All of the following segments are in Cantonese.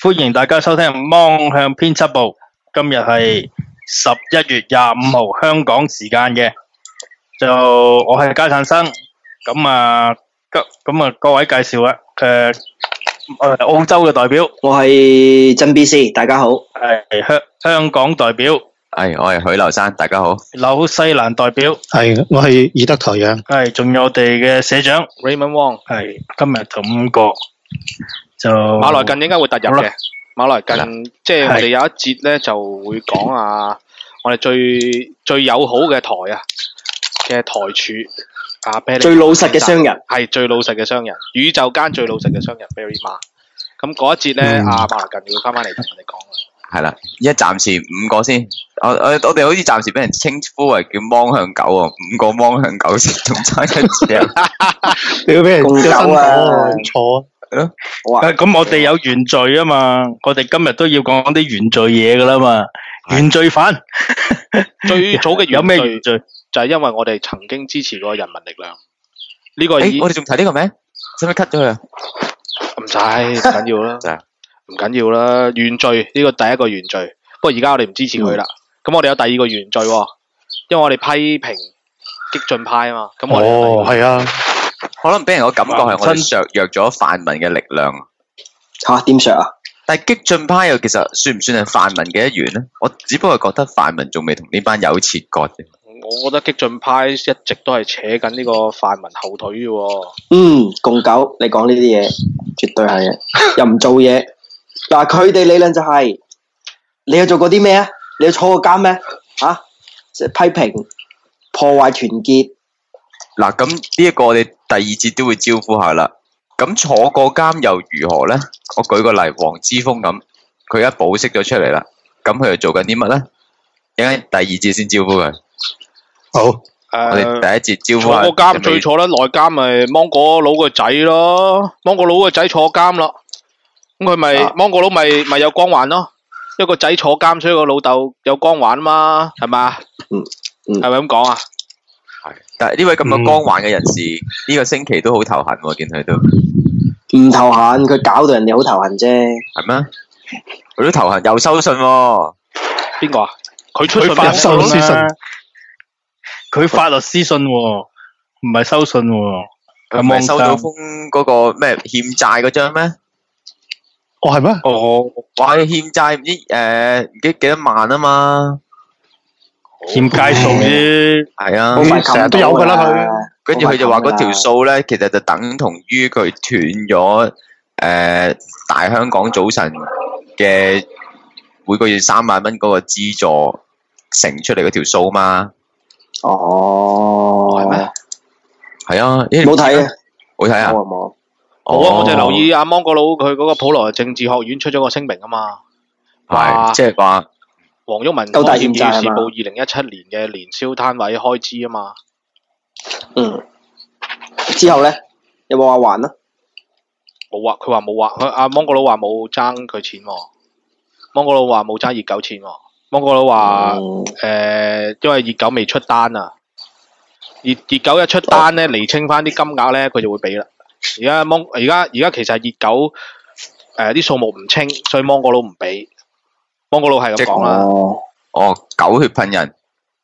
歡迎大家收聽芒向編輯部。今日係11月25號香港時間嘅，我係加燦生。各位介紹啊，澳洲嘅代表， 我係真 BC， 大家好。 係香港代表， 我係許留山，大家好。 紐西蘭代表， 係我係以德台陽， 係仲有我哋嘅社長 Raymond Wong。 係今日就5個，就馬來近應該會突入嘅。馬來近即係我哋有一節咧就會講啊，我哋最友好嘅台啊嘅台柱啊， 最老實嘅商人， 係最老實嘅商人，宇宙間最老實嘅商人 Barry Ma。咁嗰一節咧，馬來近會翻嚟同我哋講啦。 係啦，依家暫時5個先，我哋好似暫時俾人稱呼為叫芒向狗啊，5個芒向狗先，仲差一隻， 你要俾人公狗啊， 錯。 咁我哋有原罪啊嘛，我哋今日都要講啲原罪嘢噶啦嘛，原罪犯。 最早嘅有咩原罪？ 就係因為我哋曾經支持過人民力量。呢個我哋仲提呢個名，使唔使 cut 咗佢啊？ 唔使，唔緊要啦，唔緊要啦。原罪呢個第一個原罪，不過而家我哋唔支持佢啦。咁我哋有第二個原罪，因為我哋批評激進派啊嘛。咁我哋係啊。 可能俾人個感覺係我哋削弱咗泛民嘅力量。 吓，點削啊？ 但係激進派又其實算唔算係泛民嘅一員咧？我只不過覺得泛民仲未同呢班友切割嘅。 我覺得激進派一直都係扯緊呢個泛民後腿嘅。 共狗，你講呢啲嘢絕對係嘅，又唔做嘢。嗱，佢哋理論就係，你有做過啲咩啊？你有坐過監咩？即係批評破壞團結。 嗱，咁呢一個我哋第二節都會招呼下啦。咁坐過監又如何咧？我舉個例，黃之鋒咁，佢而家保釋咗出嚟啦。咁佢又做緊啲乜咧？應該第二節先招呼佢。 好， 我哋第一節招呼下。 坐過監最坐得內監咪芒果佬個仔咯，芒果佬個仔坐監啦。咁佢咪芒果佬咪有光環咯？一個仔坐監，所以個老豆有光環啊嘛，係嘛？係咪咁講啊？ 係，但係呢位咁嘅光環嘅人士，呢個星期都好頭痕喎，見佢都唔頭痕，佢搞到人哋好頭痕啫。 係咩？佢都頭痕，又收信喎。 邊個啊？佢發收私信，佢發律師信喎，唔係收信喎。 佢唔係收到封嗰個咩欠債嗰張咩？ 係咩？ 話欠債唔知唔記得幾多萬啊嘛。 欠街數啫， 係啊， 成日都有噶啦佢。 跟住佢就話嗰條數咧，其實就等同於佢斷咗大香港早晨嘅每個月3萬蚊嗰個資助乘出嚟嗰條數嘛。 係咩？ 係啊， 冇睇啊， 冇睇啊， 冇。 我就留意阿芒果佬佢嗰個普羅政治學院出咗個聲明啊嘛， 係即係話。 黃毓民高檢議事報2017年嘅年宵攤位開支啊嘛。 之後咧有冇話還啊？ 冇啊，佢話冇還，阿芒果佬話冇爭佢錢喎。芒果佬話冇爭熱狗錢喎。芒果佬話因為熱狗未出單啊，熱狗一出單咧，釐清翻啲金額咧，佢就會俾啦。而家其實係熱狗啲數目唔清，所以芒果佬唔俾。芒果佬係咁講啦。 狗血噴人。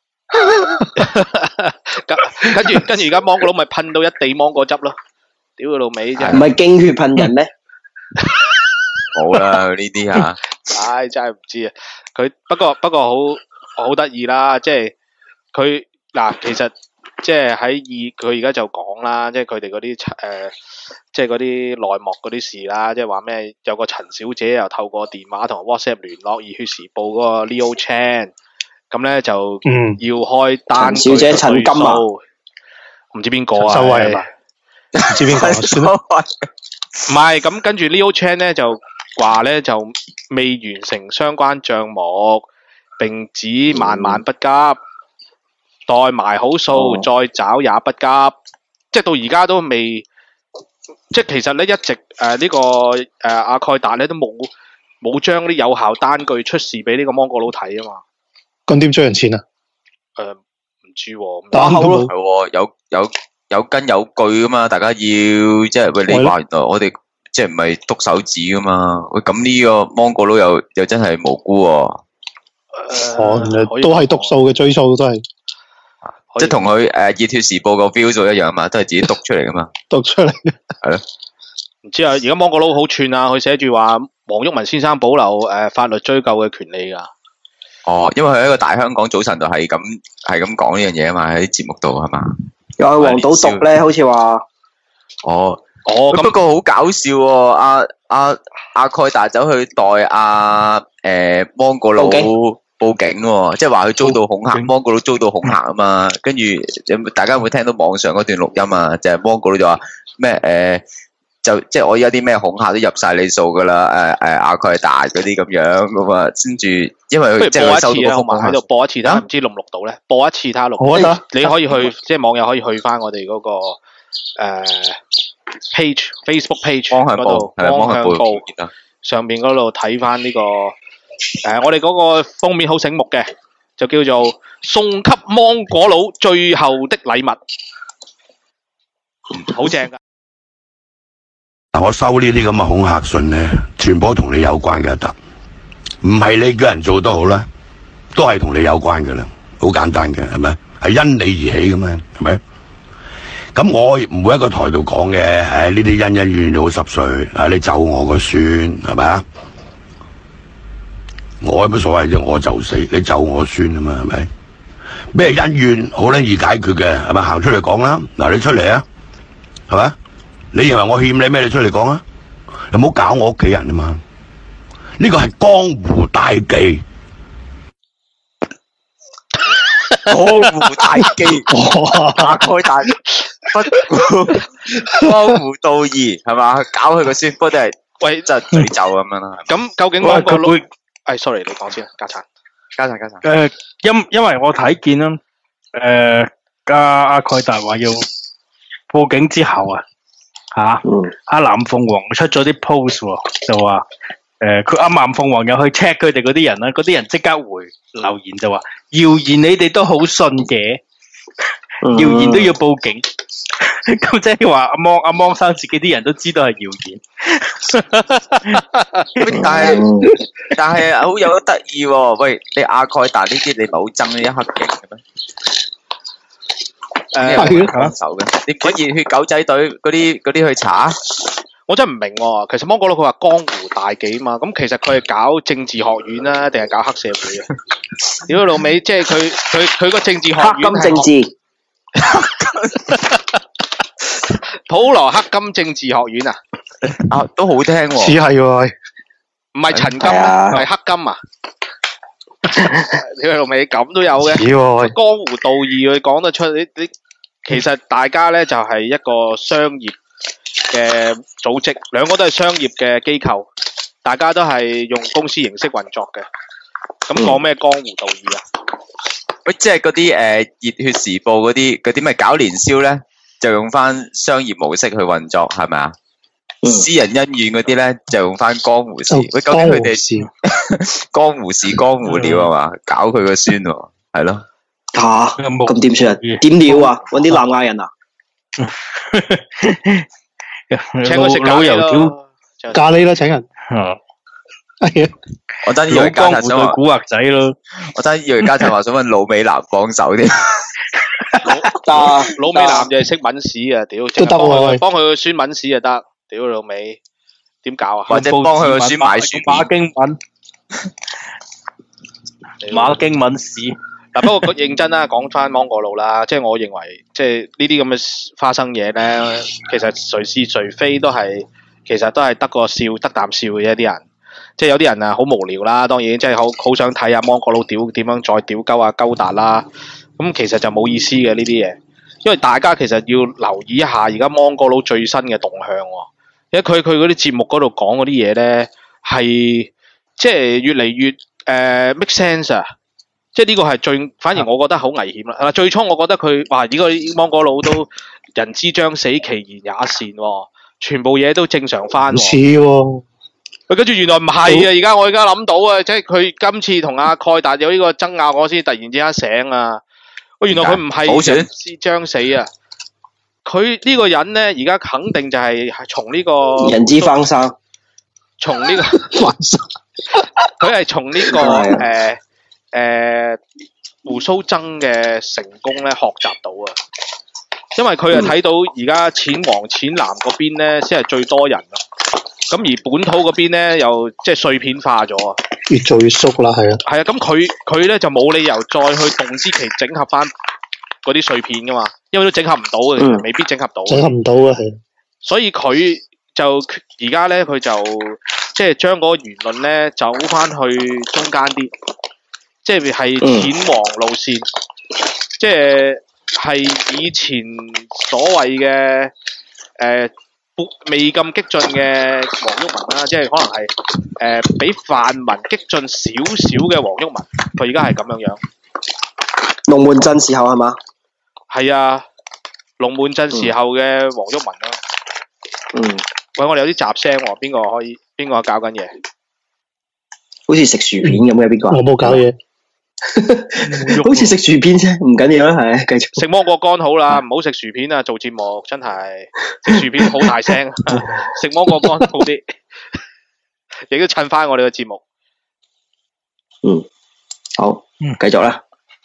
跟住而家芒果佬咪噴到一地芒果汁咯。屌佢老味真係。 唔係經血噴人咩？ 冇啦呢啲啊。 真係唔知啊。佢不過好得意啦，即係佢嗱，其實即係佢而家就講啦，即係佢哋嗰啲即係嗰啲內幕嗰啲事啦，即係話咩有個陳小姐又透過電話同 WhatsApp 聯絡《熱血時報》嗰個 Leo Chan， 咁咧就要開單據。陳小姐陳金啊，唔知邊個啊？ 收位係嘛？唔知邊個？算啦。 唔係咁，跟住 Leo Chan 咧就話咧就未完成相關帳目，並指萬萬不急，待埋好數再找也不急，即係到而家都未。即係其實咧一直呢個阿蓋達咧都冇將啲有效單據出示俾呢個芒果佬睇啊嘛。 咁點追人錢啊？ 唔知喎。 打口咯。 係有根有據噶嘛，大家要即係喂你話原來我哋即係唔係篤手指噶嘛？喂，咁呢個芒果佬又真係無辜喎。 都係讀數嘅追數都係即係同佢熱血時報個 feel 數一樣嘛，都係自己篤出嚟噶嘛。 讀出嚟。 係咯。 唔知啊，而家芒果佬好串啊，佢寫住話黃毓民先生保留法律追究嘅權利㗎。 哦，因為佢喺個大香港早晨就係咁講呢樣嘢啊嘛，喺啲節目度係嘛。 又係黃賭毒咧，好似話。 哦， 咁不過好搞笑喎！阿蓋達走去代芒果佬報警喎，即係話佢遭到恐嚇，芒果佬遭到恐嚇啊嘛。跟住大家有冇聽到網上嗰段錄音啊？就係芒果佬就話咩就即係我而家啲咩恐嚇都入晒你數噶啦，阿蓋達嗰啲咁樣咁啊，跟住因為佢即係收到個封喺度播一次睇下，唔知錄唔錄到咧？播一次睇下錄。 好啊， 你可以去即係網友可以去翻我哋嗰個page Facebook page 方向報方向報上面嗰度睇翻呢個我哋嗰個封面好醒目嘅，就叫做送給芒果佬最後的禮物，好正噶。 嗱，我收呢啲咁嘅恐嚇信咧，全部都同你有關嘅得，唔係你叫人做都好啦，都係同你有關嘅啦，好簡單嘅，係咪？係因你而起嘅嘛，係咪？咁我唔會喺個台度講嘅，呢啲恩恩怨怨好濕碎，你咒我個孫，係咪啊？我有乜所謂啫？我就死，你咒我孫啊嘛，係咪？咩恩怨好撚易解決嘅，係咪？行出嚟講啦，嗱，你出嚟啊，係咪？你認為我欠你咩？你出嚟講啊！你唔好搞我屋企人啊嘛！呢個係江湖大忌。 江湖大忌，阿蓋達不顧江湖道義係嘛？搞佢個孫，不過都係喂，真係詛咒咁樣啦。 咁究竟芒果佬？sorry， 你講先啊，家產。 因為我睇見啦，阿蓋達話要報警之後啊。阿藍鳳凰出咗啲 post 喎，就話阿藍鳳凰又去 check 佢哋嗰啲人啦，嗰啲人即刻回留言就話謠言你哋都好信嘅，謠言都要報警，咁即係話阿芒生自己啲人都知道係謠言， 但係好有得意喎，喂，你阿蓋達呢啲你咪好憎呢一刻勁嘅咩？手嘅，你揾熱血狗仔隊嗰啲去查， 我真係唔明喎。其實芒果佬佢話江湖大忌嘛，咁其實佢係搞政治學院啦，定係搞黑社會啊？屌老味，即係佢個政治學院黑金政治， 普羅黑金政治學院啊， 都好聽喎， 似係喎， 唔係陳金啊，係黑金啊。屌老味咁都有嘅，江湖道義佢講得出，你其實大家咧就係一個商業嘅組織，兩個都係商業嘅機構，大家都係用公司形式運作嘅。咁講咩江湖道義啊？ 喂，即係嗰啲熱血時報嗰啲咪搞年宵咧，就用翻商業模式去運作，係咪啊？私人恩怨嗰啲咧就用翻江湖事。喂，究竟佢哋江湖事江湖料係嘛？搞佢個孫喎，係咯。 咁點算啊？點料啊？搵啲南亞人啊？ 請佢食老油條咖喱啦，請人。係啊。 我真以為家陣想話古惑仔咯。 我真以為家陣話想搵老美男幫手添。 老美男就係識搵屎啊！屌， 都得喎， 幫佢個孫搵屎就得。屌老味，點搞啊？ 或者幫佢個孫買書馬經文，馬經文史。 嗱，不過認真啦，講翻芒果佬啦，即係我認為，即係呢啲咁嘅花生嘢咧，其實誰是誰非都係，其實都係得個笑，得啖笑嘅啫。啲人，即係有啲人啊，好無聊啦，當然，即係好想睇下芒果佬點樣再屌鳩啊鳩達啦。咁其實就冇意思嘅呢啲嘢，因為大家其實要留意一下而家芒果佬最新嘅動向喎。因為佢嗰啲節目嗰度講嗰啲嘢咧，係即係越嚟越make sense 啊！即係呢個係反而我覺得好危險啦。最初我覺得佢話呢個芒果佬都人之將死，其言也善喎，全部嘢都正常翻。 似喎， 跟住原來唔係啊！我而家諗到啊，即係佢今次同阿蓋達有呢個爭拗，我先突然之間醒啊！原來佢唔係人之將死啊！ 佢呢個人咧，而家肯定就係從呢個人之翻生， 從呢個翻生， 佢係從呢個胡鬚曾嘅成功咧學習到啊，因為佢係睇到而家淺黃淺藍嗰邊咧先係最多人啊，咁而本土嗰邊咧又即係碎片化咗啊， 越做越縮啦，係啊， 係啊，咁佢咧就冇理由再去動之期整合翻嗰啲碎片噶嘛，因為都整合唔到嘅，其實未必整合到， 整合唔到啊，係。 所以佢就而家咧佢就即係將嗰個輿論咧走翻去中間啲。即係淺黃路線，即係以前所謂嘅未咁激進嘅黃毓民啦，即係可能係比泛民激進少少嘅黃毓民，佢而家係咁樣樣。 龍門陣時候係嘛？ 係啊，龍門陣時候嘅黃毓民啦。喂，我哋有啲雜聲喎，邊個搞緊嘢？ 好似食薯片咁嘅邊個？ 我冇搞嘢。 好似食薯片啫，唔緊要啦，係繼續。 食芒果乾好啦，唔好食薯片啊！做節目真係食薯片好大聲，食芒果乾好啲，亦都襯翻我哋嘅節目。 好，繼續啦。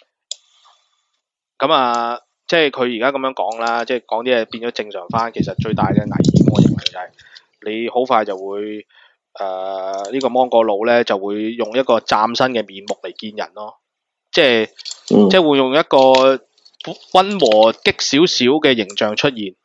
咁啊，即係佢而家咁樣講啦，即係講啲嘢變咗正常翻。其實最大嘅危險，我認為就係你好快就會呢個芒果佬咧就會用一個嶄新嘅面目嚟見人咯。即係會用一個溫和激少少嘅形象出現，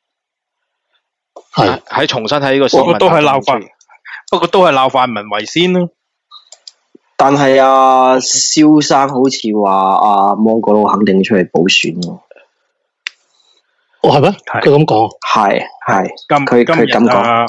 喺重新喺呢個市民都係鬧泛，不過都係鬧泛民為先咯。 但係蕭生好似話芒果佬肯定出嚟補選喎。 哦，係咩？佢咁講？ 係，佢咁講。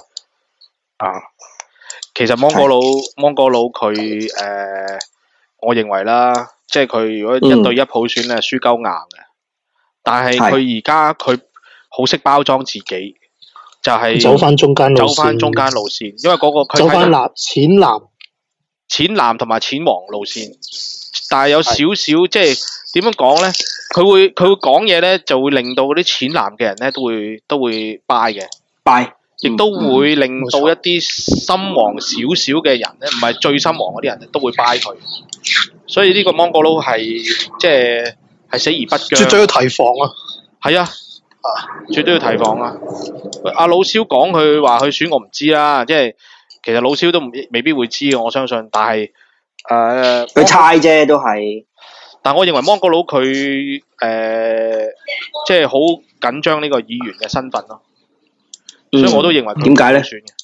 其實芒果佬佢我認為啦。即係佢如果1對1普選咧，輸鳩硬嘅。但係佢而家佢好識包裝自己，就係走翻中間路線，因為嗰個佢走翻淺藍同埋淺黃路線，但係有少少即係點樣講咧？佢會講嘢咧，就會令到嗰啲淺藍嘅人咧都會 buy 嘅 buy， 亦都會令到一啲深黃少少嘅人咧，唔係最深黃嗰啲人咧，都會 buy 佢。所以呢個芒果佬係即係死而不僵， 絕對要提防啊！ 係啊，絕對要提防啊！阿老蕭講佢話去選，我唔知啦，即係其實老蕭都未必會知嘅，我相信。但係佢猜啫，都係。 但我認為芒果佬佢即係好緊張呢個議員嘅身份咯，所以我都認為佢點解咧？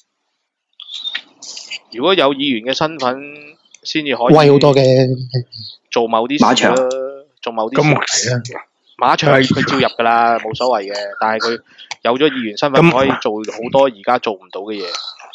如果有議員嘅身份，先至可以威好多嘅， 做某啲事啦，做某啲事。馬場佢照入噶啦，冇所謂嘅。但係佢有咗議員身份，可以做好多而家做唔到嘅嘢。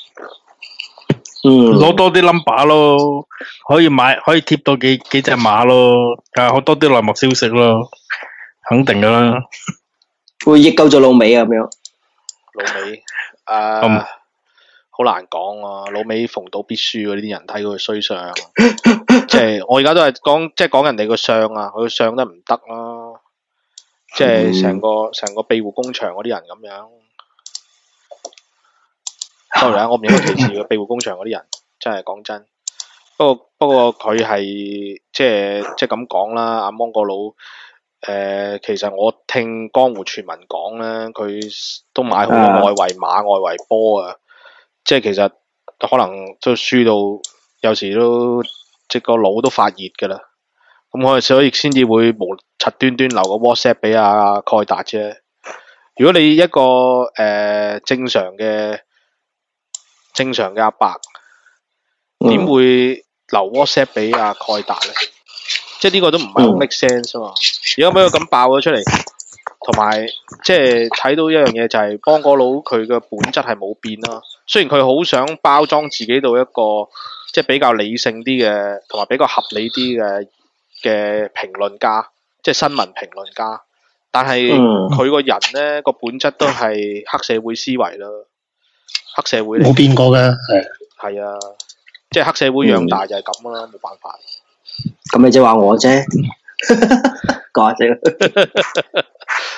攞多啲 number 咯，可以貼到幾隻馬咯，好多啲內幕消息咯，肯定噶啦。 會益鳩咗老尾啊咁樣。 老尾好難講啊！老尾逢到必輸嗰啲人睇佢衰相，即係我而家都係講人哋個相啊，佢個相都唔得啦，即係成個庇護工場嗰啲人咁樣。sorry 啊，我唔應該歧視個庇護工場嗰啲人，真係講真。不過佢係即係咁講啦，阿芒果佬其實我聽江湖傳聞講咧，佢都買好多外圍馬、外圍波啊。即係其實可能都輸到有時都即個腦都發熱㗎啦，咁我哋所以先至會無柒端端留個 WhatsApp 俾阿蓋達啫。如果你一個正常嘅阿伯，點會留 WhatsApp 俾阿蓋達咧？即係呢個都唔係好 make sense 啊嘛。而家俾佢咁爆咗出嚟，同埋即係睇到一樣嘢就係芒果佬佢嘅本質係冇變啦。雖然佢好想包裝自己到一個即係比較理性啲嘅，同埋比較合理啲嘅評論家，即係新聞評論家，但係佢個人咧個本質都係黑社會思維啦，黑社會冇變過嘅， 係啊，即係黑社會養大就係咁啦，冇辦法。 咁你即係話我啫，講下啫。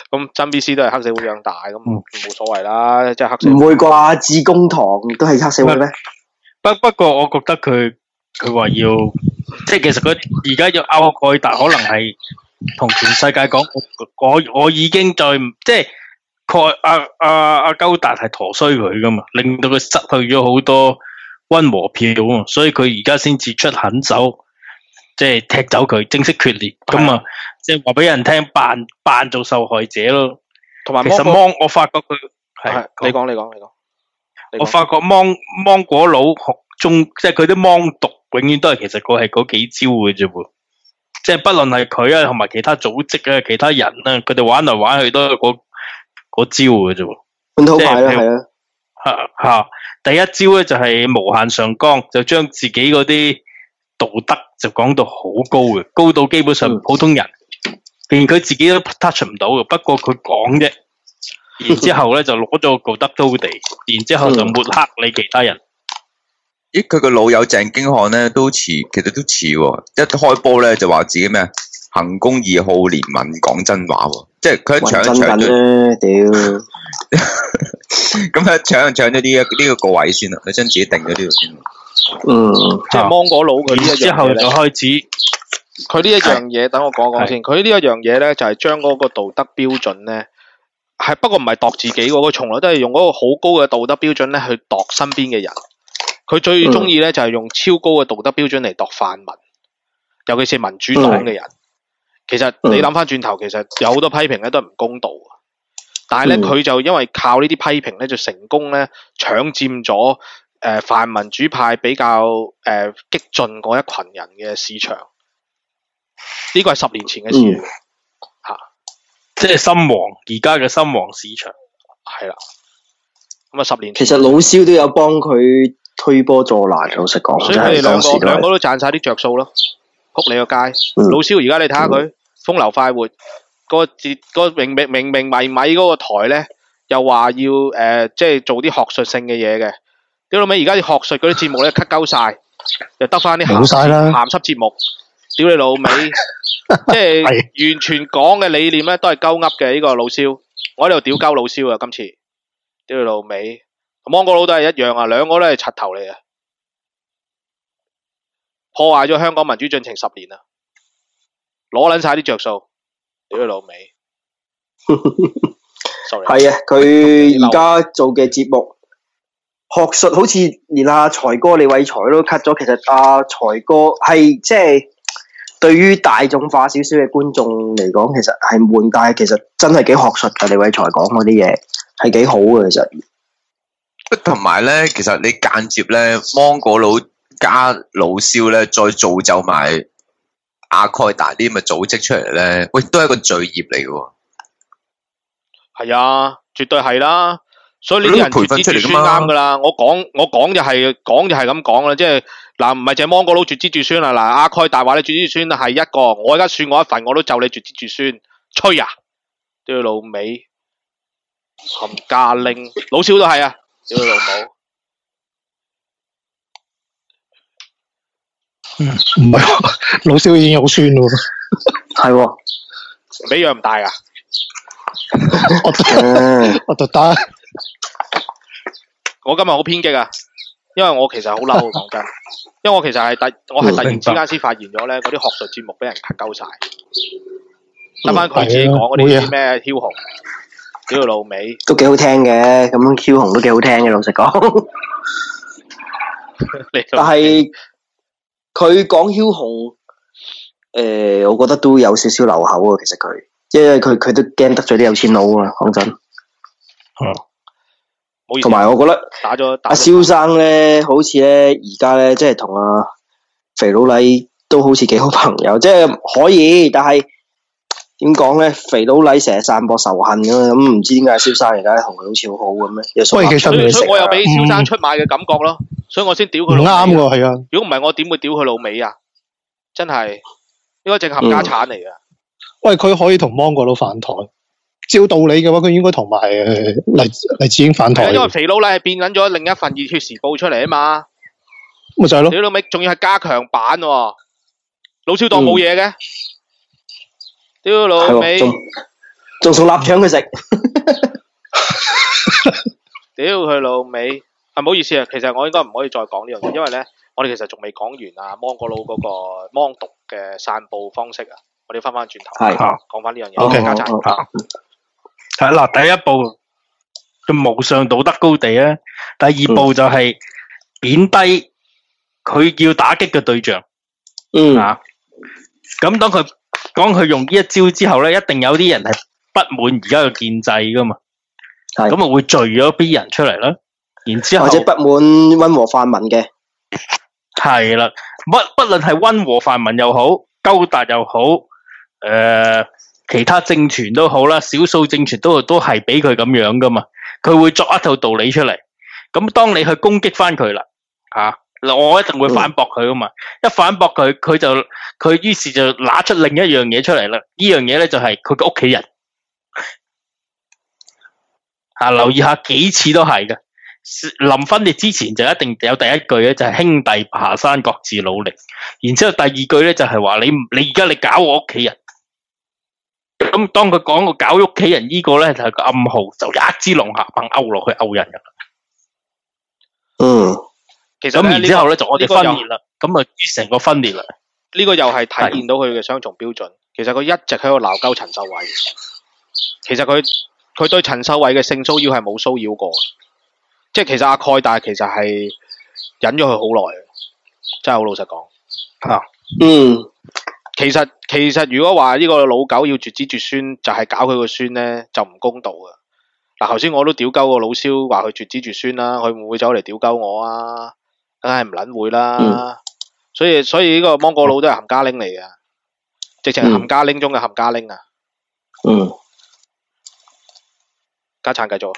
咁真 B C 都係黑社會養大，咁冇所謂啦，即係黑社會。 唔會啩？致公堂都係黑社會咩？ 不過我覺得佢話要，即係其實佢而家要阿蓋達可能係同全世界講，我已經再即係阿高達係陀衰佢噶嘛，令到佢失去咗好多溫和票啊嘛，所以佢而家先至出狠手，即係踢走佢，正式決裂咁啊！即係話俾人聽，扮做受害者咯。 同埋其實芒，我發覺佢係你講。 我發覺芒果佬即係佢啲芒毒，永遠都係其實佢係嗰幾招嘅啫喎。即係不論係佢啊，同埋其他組織啊、其他人啊，佢哋玩嚟玩去都係嗰招嘅啫喎。 本土派啦，係啊。 第一招咧就係無限上綱，就將自己嗰啲道德就講到好高嘅，高到基本上普通人連佢自己都 touch 唔到嘅。不過佢講啫，然之後咧就攞咗個道德高地，然之後就抹黑你其他人。 咦，佢個老友鄭經翰咧都似，其實都似喎。一開波咧就話自己咩行公義、好憐憫、講真話喎。即係佢一搶咗， 屌！ 咁佢搶咗呢個位先啦，佢將自己定咗呢度先。 即係芒果佬佢呢一樣嘢之後就開始， 佢呢一樣嘢，等我講先。佢呢一樣嘢咧，就係將嗰個道德標準咧，係不過唔係度自己喎，佢從來都係用嗰個好高嘅道德標準咧去度身邊嘅人。佢最中意咧就係用超高嘅道德標準嚟度泛民，尤其是民主黨嘅人。其實你諗翻轉頭，其實有好多批評咧都係唔公道。但係咧，佢就因為靠呢啲批評咧，就成功咧搶佔咗泛民主派比較激進嗰一群人嘅市場。呢個係10年前嘅事嚟嘅即係深黃，而家嘅深黃市場係啦。咁啊10年前， 其實老蕭都有幫佢推波助瀾，老實講， 所以佢哋兩個都賺晒啲着數咯。仆你個街，老蕭而家你睇下佢風流快活。個明明迷嗰個台咧，又話要即係做啲學術性嘅嘢嘅。屌老味，而家啲學術嗰啲節目咧 cut 鳩晒，又得翻啲鹹濕節目。屌你老味，即係完全講嘅理念咧都係鳩噏嘅呢個老蕭。我喺度屌鳩老蕭啊，今次屌你老味，芒果佬都係一樣啊，兩個都係柒頭嚟啊，破壞咗香港民主進程10年啊，攞撚晒啲着數。屌你老味，sorry。 係啊，佢而家做嘅節目學術好似連阿財哥李偉才都 cut 咗。其實阿財哥係即係對於大眾化少少嘅觀眾嚟講，其實係悶，但係其實真係幾學術㗎。李偉才講嗰啲嘢係幾好嘅，其實。 同埋咧，其實你間接咧，芒果佬加老蕭咧，再造就埋阿蓋達啲咁嘅組織出嚟咧，喂，都係一個罪孽嚟嘅。係啊，絕對係啦。所以呢啲人絕子絕孫啱噶啦。我講就係咁講啦，即係嗱，唔係淨係芒果佬絕子絕孫啦。嗱，阿蓋達話你絕子絕孫係一個，我而家算我一份，我都就你絕子絕孫，吹啊！屌你老味，冚家拎，老蕭都係啊！屌你老母！ 唔係，老蕭已經有孫咯。 係喎， 比樣唔大啊！ 我就得。 我今日好偏激啊，因為我其實好嬲，講真，因為我其實係突然之間先發現咗咧，嗰啲學術節目俾人 cut 鳩晒，得翻佢自己講嗰啲咩梟雄，屌老味， 都幾好聽嘅，咁梟雄都幾好聽嘅，老實講。但係佢講梟雄，我覺得都有少少漏口啊。其實佢，因為佢都驚得罪啲有錢佬啊。講真，同埋我覺得打咗阿蕭生咧，好似咧而家咧，即係同阿肥佬黎都好似幾好朋友，即係可以。但係點講咧？肥佬黎成日散播仇恨咁，唔知點解蕭生而家同佢好似好好咁咧？ 喂，其實所以我又俾蕭生出賣嘅感覺咯，所以我先屌佢。唔啱喎，係啊！ 如果唔係，我點會屌佢老味啊？真係應該正冚家產嚟㗎。 喂，佢可以同芒果佬反台。照道理嘅話，佢應該同埋黎智英反台。 因為肥佬黎係變緊咗另一份熱血時報出嚟啊嘛， 咪就係咯。 屌老味，仲要係加強版喎，老蕭當冇嘢嘅，屌老味， 仲送臘腸佢食。 屌佢老味！唔好意思啊，其實我應該唔可以再講呢樣嘢，因為咧，我哋其實仲未講完啊，芒果佬嗰個芒毒嘅散佈方式啊，我哋翻轉頭係講翻呢樣嘢。 OK， 家陣係嗱，第一步嘅無上道德高地啊，第二步就係貶低佢要打擊嘅對象。啊，咁當佢用呢一招之後咧，一定有啲人係不滿而家嘅建制噶嘛，咁啊會聚咗啲人出嚟啦，然之後或者不滿温和泛民嘅， 係啦，不論係温和泛民又好，高達又好，其他政權都好啦，少數政權都係俾佢咁樣噶嘛，佢會作一套道理出嚟，咁當你去攻擊翻佢啦，我一定會反駁佢噶嘛，一反駁佢於是就拿出另一樣嘢出嚟啦，呢樣嘢咧就係佢嘅屋企人，留意下幾次都係嘅。臨分裂之前就一定有第一句咧，就係兄弟爬山各自努力，然之後第二句咧就係話你而家你搞我屋企人，咁當佢講個搞屋企人呢個咧就係個暗號，就一支龍下棒勾落去勾人噶。 其實咁然之後咧就我哋分裂啦，咁啊成個分裂啦。 呢個又係體現到佢嘅雙重標準。其實佢一直喺度鬧鳩陳秀慧，其實佢對陳秀慧嘅性騷擾係冇騷擾過。即係其實阿蓋大其實係忍咗佢好耐，真係好老實講。其實如果話呢個老狗要絕子絕孫，就係搞佢個孫咧，就唔公道嘅。嗱，頭先我都屌鳩個老蕭話佢絕子絕孫啦，佢會唔會走嚟屌鳩我啊？梗係唔撚會啦。所以呢個芒果佬都係冚家拎嚟嘅，直情係冚家拎中嘅冚家拎啊。家產繼續。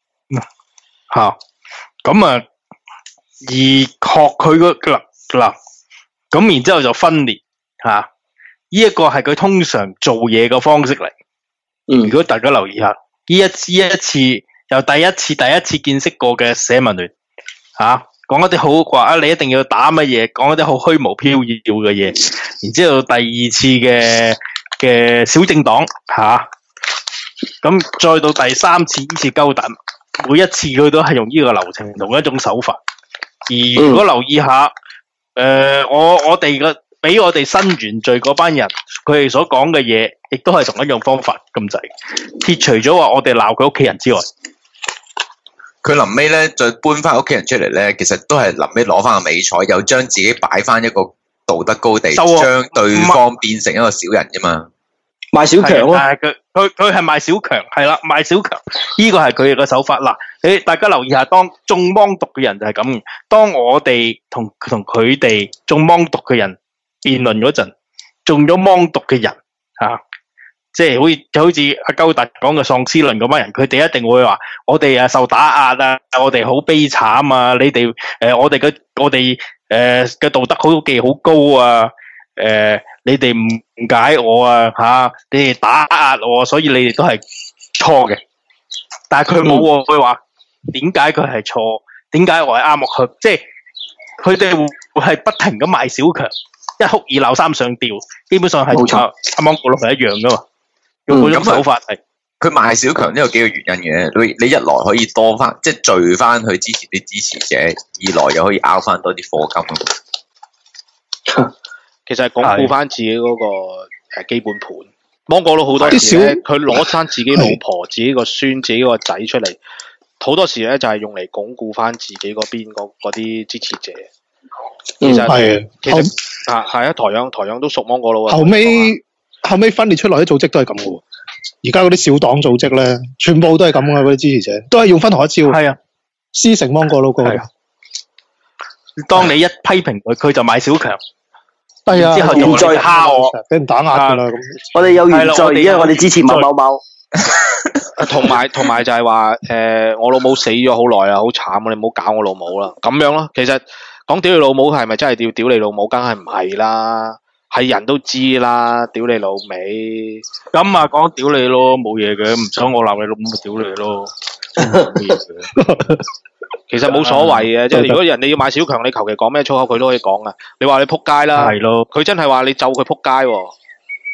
咁啊，而學佢個嗱，咁然之後就分裂呢一個係佢通常做嘢嘅方式嚟。如果大家留意下，呢一次由第一次見識過嘅社民聯講一啲好話你一定要打乜嘢，講一啲好虛無縹緲嘅嘢，然之後第二次嘅小政黨咁再到第三次呢次勾蛋。每一次佢都係用呢個流程同一種手法，而如果留意下，我哋俾我哋新原罪嗰班人，佢哋所講嘅嘢，亦都係同一種方法咁滯。撇除咗話我哋鬧佢屋企人之外， 佢臨尾咧再搬翻屋企人出嚟咧，其實都係臨尾攞翻個美彩，又將自己擺翻一個道德高地，將對方變成一個小人啫嘛。 賣小強咯， 佢係賣小強，係啦，賣小強，呢個係佢哋嘅手法嗱。大家留意下，當中芒毒嘅人就係咁，當我哋同佢哋中芒毒嘅人辯論嗰陣，中咗芒毒嘅人即係好似阿鳩達講嘅喪屍論嗰班人，佢哋一定會話我哋受打壓啊，我哋好悲慘啊，你哋我哋嘅道德好技好高啊。你哋唔解我你哋打壓我，所以你哋都係錯嘅。但係佢冇喎，佢話點解佢係錯？點解我係啱？佢即係佢哋會係不停咁賣小強，一哭二鬧三上吊，基本上係同阿芒果佬係一樣噶嘛。用嗰種手法係。 佢賣小強都有幾個原因嘅。你一來可以多翻，即係聚翻佢之前啲支持者；二來又可以拗翻多啲課金。 其實係鞏固翻自己嗰個基本盤。芒果佬好多時咧，佢攞翻自己老婆、自己個孫、自己個仔出嚟，好多時咧就係用嚟鞏固翻自己嗰邊嗰啲支持者。其實係台樣都熟芒果佬啊。 後尾分裂出來啲組織都係咁嘅喎。而家嗰啲小黨組織咧，全部都係咁嘅嗰啲支持者，都係用翻同一招。係啊，師承芒果佬個。 當你一批評佢，佢就賣小強。 係啊， 之後就再蝦我， 俾人打壓噶啦。 我哋有原罪，因為我哋支持某某某。 同埋就係話，我老母死咗好耐啦，好慘，你唔好搞我老母啦，咁樣咯。其實講屌你老母係咪真係要屌你老母？梗係唔係啦，係人都知啦，屌你老味。 咁啊，講屌你咯，冇嘢嘅，唔想我鬧你老母，屌你咯，冇嘢嘅。 其實冇所謂嘅，即係如果人哋要買小強，你求其講咩粗口，佢都可以講啊。你話你撲街啦，係咯，佢真係話你咒佢撲街喎。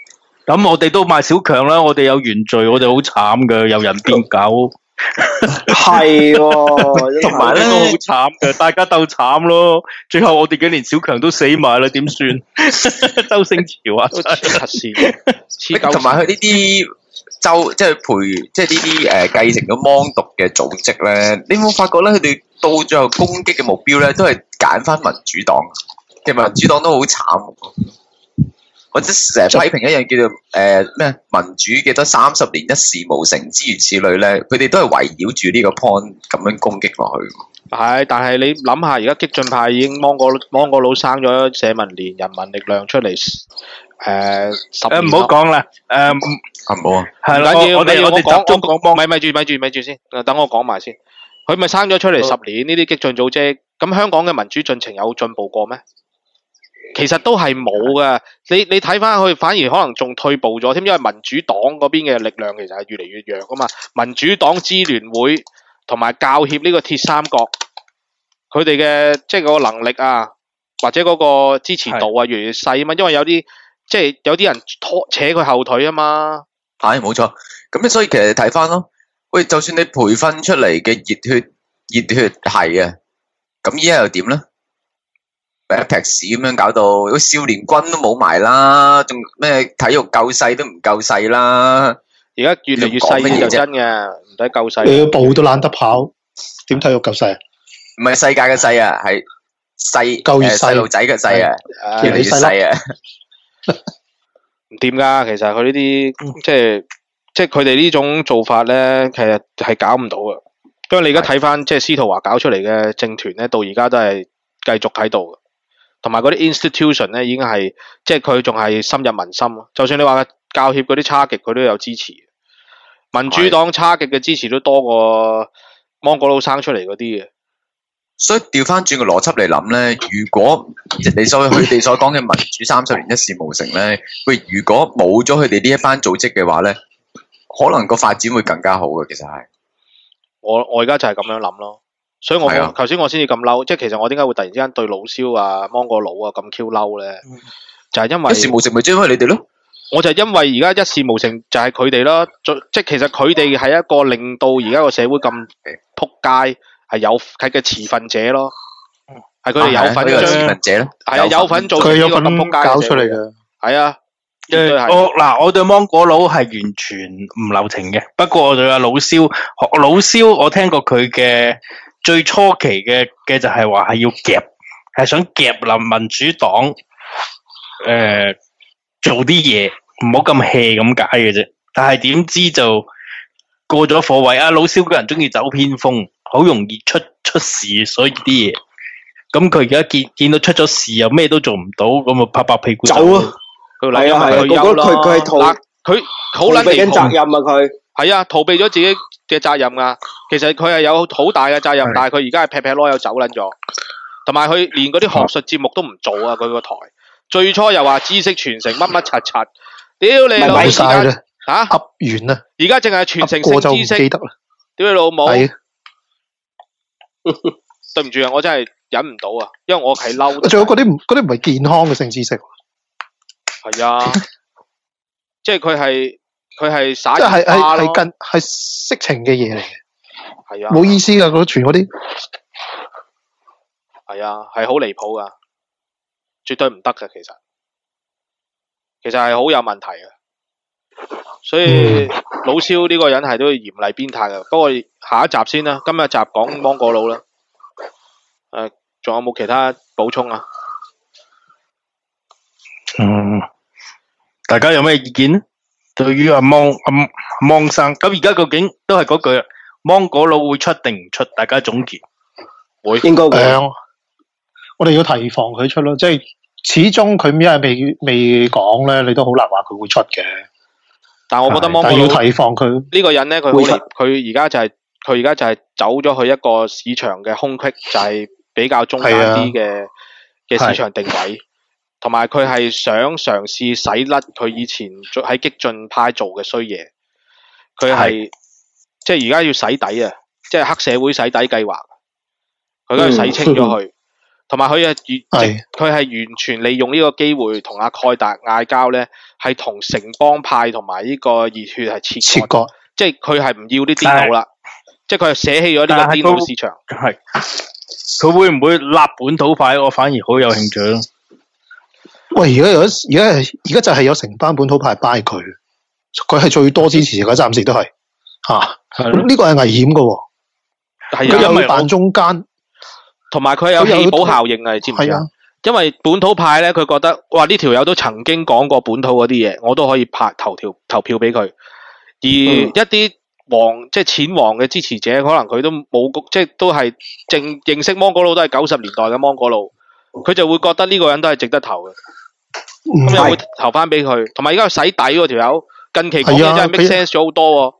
咁我哋都賣小強啦，我哋有原罪，我哋好慘噶，由人變狗。 係喎， 同埋咧都好慘嘅，大家鬥慘咯。最後我哋幾連小強都死埋啦，點算？周星馳啊， 都黐線， 同埋佢呢啲即係陪，即係呢啲繼承咗芒毒嘅組織咧，你有冇發覺咧？佢哋到最後攻擊嘅目標咧，都係揀翻民主黨。其實民主黨都好慘，或者成日批評一樣叫做咩民主嘅得30年一事無成之如此類咧，佢哋都係圍繞住呢個 point 咁樣攻擊落去。 係，但係你諗下，而家激進派已經芒果佬生咗社民連、人民力量出嚟，10年唔好講啦， 唔好啊， 係啦，我哋集中講， 咪住先，等我講埋先。佢咪生咗出嚟10年呢啲激進組織，咁香港嘅民主進程有進步過咩？其實都係冇㗎，你睇翻佢反而可能仲退步咗添，因為民主黨嗰邊嘅力量其實係越嚟越弱噶嘛。民主黨支聯會同埋教協呢個鐵三角，佢哋嘅即係嗰個能力啊，或者嗰個支持度啊越嚟越細啊嘛，因為有啲人扯佢後腿啊嘛。 係冇錯，咁所以其實你睇翻咯，喂，就算你培訓出嚟嘅熱血係啊，咁依家又點咧？一劈屎咁樣搞到，少年軍都冇埋啦，仲咩體育夠細都唔夠細啦。 而家越嚟越細就真嘅，唔使夠細。 你步都懶得跑，點體育夠細啊？ 唔係世界嘅細啊，係細路仔嘅細啊，越嚟越細啊。 唔掂噶，其實佢呢啲即係佢哋呢種做法咧，其實係搞唔到嘅。因為你而家睇翻即係司徒華搞出嚟嘅政團咧，到而家都係繼續喺度。同埋嗰啲 institution 咧，已經係即係佢仲係深入民心咯。就算你話教協嗰啲差極，佢都有支持。民主黨差極嘅支持都多過芒果佬生出嚟嗰啲嘅。 所以調翻轉個邏輯嚟諗咧，如果佢哋所講嘅民主30年一事無成咧，喂，如果冇咗佢哋呢一班組織嘅話咧，可能個發展會更加好嘅。其實係我而家就係咁樣諗咯。所以我頭先我先至咁嬲，即係其實我點解會突然之間對老蕭啊、芒果佬啊咁 Q 嬲咧？就係因為一事無成咪即係因為你哋咯。我就係因為而家一事無成就係佢哋咯，即係其實佢哋係一個令到而家個社會咁撲街，係嘅持份者咯，係佢哋有份將持份者咧，係啊有份做呢個咁撲街搞出嚟嘅， 係啊。 我對芒果佬係完全唔留情嘅，不過我對阿老蕭，我聽過佢嘅。最初期嘅就係話係要夾，係想夾臨民主黨做啲嘢，唔好咁 hea 咁解嘅啫。但係點知就過咗火位啊！老蕭個人中意走偏鋒，好容易出事，所以啲嘢。咁佢而家見到出咗事又咩都做唔到，咁啊拍拍屁股走啊！ 係啊係啊，佢係佢好撚離譜責任啊佢。 係啊，逃避咗自己嘅責任啊！其實佢係有好大嘅責任，但係佢而家係劈劈囉柚走撚咗，同埋佢連嗰啲學術節目都唔做啊！佢個台最初又話知識傳承乜乜柒柒，屌你老母！ 晒啦嚇，噏完啦！ 而家淨係傳承性知識，屌你老母！對唔住啊，我真係忍唔到啊，因為我係嬲。 仲有嗰啲唔係健康嘅性知識。 係啊，即係佢係耍即係色情嘅嘢嚟嘅， 係啊， 冇意思噶，傳嗰啲係啊，係好離譜噶，絕對唔得噶，其實係好有問題嘅，所以老蕭呢個人係都要嚴厲鞭撻嘅。不過下一集先啦，今日集講芒果佬啦，仲有冇其他補充啊？ 大家有咩意見呢？對於阿芒生，咁而家究竟都係嗰句，芒果佬會出定唔出？大家總結會應該會。 我哋要提防佢出咯，即係始終佢因為未講咧，你都好難話佢會出嘅。 但係我覺得芒果佬要提防佢呢個人咧，佢而家就係走咗去一個市場嘅空隙，就係比較中間啲嘅市場定位。同埋佢係想嘗試洗甩佢以前喺激進派做嘅衰嘢，佢係即係而家要洗底啊！即係黑社會洗底計劃，佢都要洗清咗佢。 同埋佢係完全利用呢個機會同阿蓋達嗌交咧，係同城邦派同埋呢個熱血係切割，即係佢係唔要啲癲佬啦，即係佢係捨棄咗呢個癲佬市場。 係佢會唔會立本土派？我反而好有興趣咯。 喂，而家就係有成班本土派掰佢係最多支持嘅，暫時都係呢個係危險嘅喎。佢又扮中間， 同埋佢有棄保效應啊！你知唔知啊？因為本土派咧，佢覺得哇呢條友都曾經講過本土嗰啲嘢，我都可以投票俾佢。而一啲即係淺黃嘅支持者，可能佢都冇即係都係認識芒果佬都係90年代嘅芒果佬，佢就會覺得呢個人都係值得投嘅，咁又會投翻俾佢。同埋而家洗底喎條友，近期講嘢真係 make sense 咗好多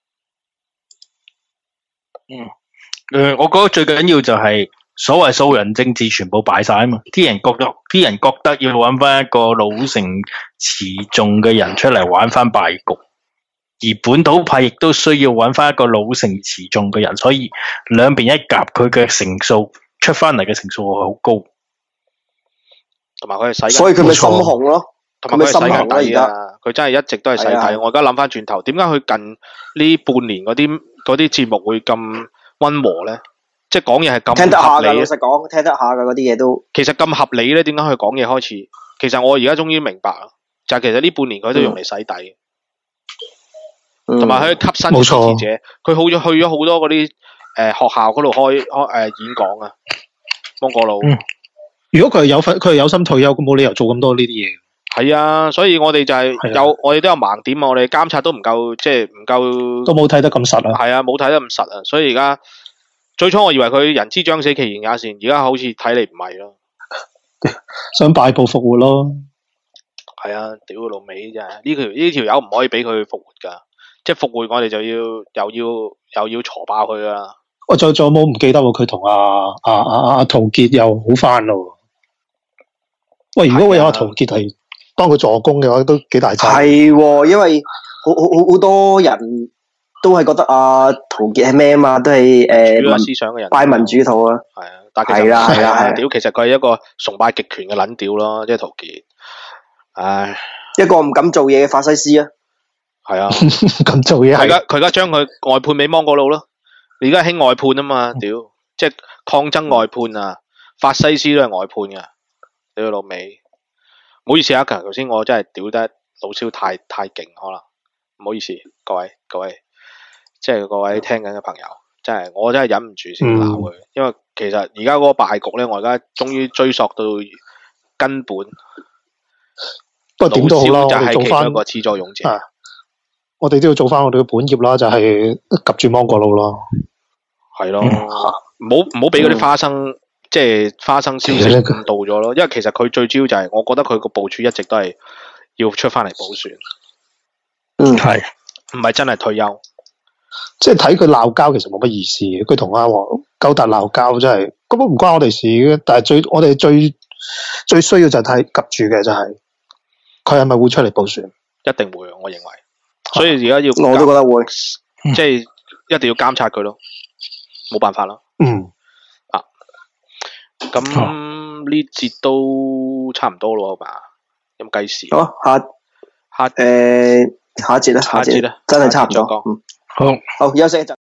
喎。 我覺得最緊要就係所謂素人政治全部擺晒啊嘛！啲人覺得要揾翻一個老成持重嘅人出嚟玩翻敗局，而本土派亦都需要揾翻一個老成持重嘅人，所以兩邊一夾，佢嘅成數出翻嚟嘅成數係好高。 同埋佢係洗， 所以佢咪心紅咯。 同埋佢係洗緊底啊！佢真係一直都係洗底。我而家諗翻轉頭，點解佢近呢半年嗰啲節目會咁溫和咧？即係講嘢係咁聽得下合理。 老實講，聽得下嘅嗰啲嘢都。 其實咁合理咧，點解佢講嘢開始？其實我而家終於明白啦，就係其實呢半年佢都用嚟洗底，同埋佢吸新支持者。佢去咗好多嗰啲學校嗰度開演講啊，芒果佬。 如果佢係有心退休，咁冇理由做咁多呢啲嘢。 係啊，所以我哋就係我哋都有盲點啊，我哋監察都唔夠，即係唔夠， 都冇睇得咁實啊。 係啊，冇睇得咁實啊，所以而家最初我以為佢人之將死，其言也善，而家好似睇嚟唔係咯， 想敗部復活咯。 係啊，屌佢老味真係呢條友唔可以俾佢復活噶，即係復活我哋就又要挫爆佢啦。 我仲有冇唔記得喎？佢同阿陶傑又好翻咯。喂，如果我有阿陶傑係幫佢助攻嘅話，都幾大劑。 係，因為好多人都係覺得陶傑係咩啊嘛，都係思想嘅人， 拜民主徒啊。 係啊，但係係啦，屌，其實佢係一個崇拜極權嘅撚屌咯，即係陶傑。唉， 一個唔敢做嘢嘅法西斯啊。 係啊， 唔敢做嘢。 佢而家將佢外判俾芒果佬咯。你而家興外判啊嘛，屌，即係抗爭外判啊，法西斯都係外判嘅。屌老味，唔好意思啊，頭先我真係屌得老蕭太勁，可能唔好意思，各位，即係各位聽緊嘅朋友，我真係忍唔住先鬧佢，因為其實而家嗰個敗局咧，我而家終於追溯到根本。 不過點都好啦， 老蕭就係做翻其中一個始作俑者。 我哋都要做翻我哋嘅本業啦，就係及住芒果佬咯。 係咯，唔好俾嗰啲花生。即係花生消息誤導咗咯，因為其實佢最主要就係，我覺得佢個部署一直都係要出翻嚟補選。 係， 唔係真係退休。 即係睇佢鬧交，其實冇乜意思嘅。佢同阿高達鬧交真係根本唔關我哋事嘅。但係我哋最需要就係睇及住嘅就係佢係咪會出嚟補選？ 一定會，我認為。所以而家要我都覺得會， 即係一定要監察佢咯，冇辦法啦。咁呢節都差唔多咯，係嘛？有冇計時？ 好，下一節啦，真係差唔多。 好， 休息一陣。